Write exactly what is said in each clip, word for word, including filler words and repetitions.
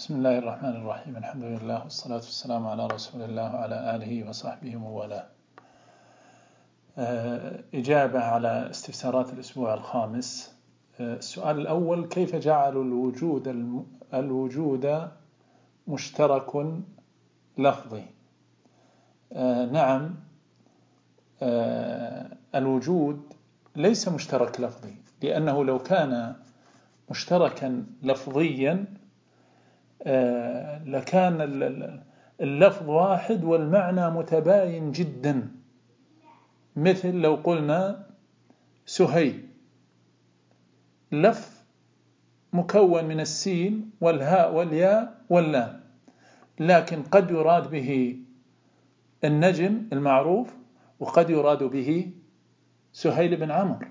بسم الله الرحمن الرحيم. الحمد لله والصلاة والسلام على رسول الله وعلى آله وصحبه وموالاه. إجابة على استفسارات الأسبوع الخامس. السؤال الأول: كيف جعلوا الوجود الوجود مشترك لفظي؟ نعم، الوجود ليس مشترك لفظي، لأنه لو كان مشتركا لفظيا لكان اللفظ واحد والمعنى متباين جدا. مثل لو قلنا سهيل، لفظ مكون من السين والهاء والياء واللام، لكن قد يراد به النجم المعروف وقد يراد به سهيل بن عمرو،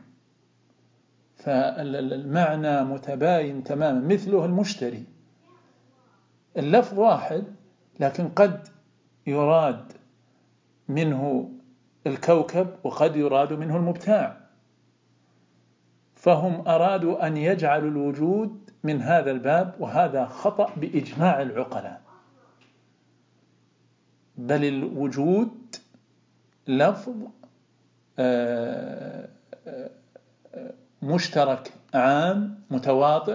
فالمعنى متباين تماما. مثله المشتري، اللفظ واحد لكن قد يراد منه الكوكب وقد يراد منه المبتاع، فهم أرادوا أن يجعلوا الوجود من هذا الباب، وهذا خطأ بإجماع العقلاء. بل الوجود لفظ مشترك عام متواطئ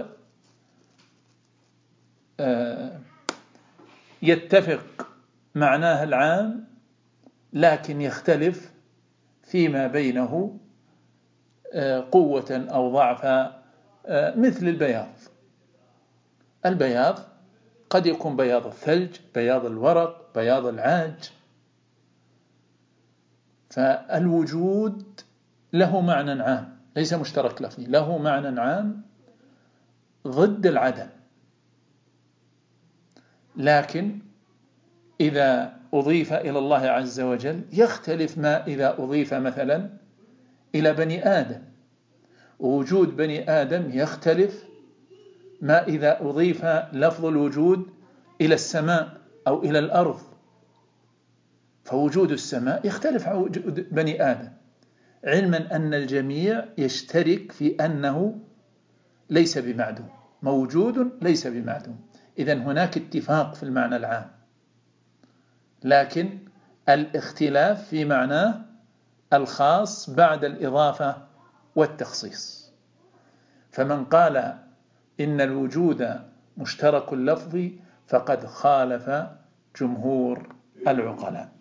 يتفق معناه العام، لكن يختلف فيما بينه قوة أو ضعفا. مثل البياض، البياض قد يكون بياض الثلج، بياض الورق، بياض العاج. فالوجود له معنى عام ليس مشترك لفظي، له معنى عام ضد العدم، لكن إذا أضيف إلى الله عز وجل يختلف ما إذا أضيف مثلا إلى بني آدم، ووجود بني آدم يختلف ما إذا أضيف لفظ الوجود إلى السماء أو إلى الأرض. فوجود السماء يختلف عن وجود بني آدم، علما أن الجميع يشترك في أنه ليس بمعدوم، موجود ليس بمعدوم. إذن هناك اتفاق في المعنى العام، لكن الاختلاف في معناه الخاص بعد الإضافة والتخصيص. فمن قال إن الوجود مشترك لفظي فقد خالف جمهور العقلاء.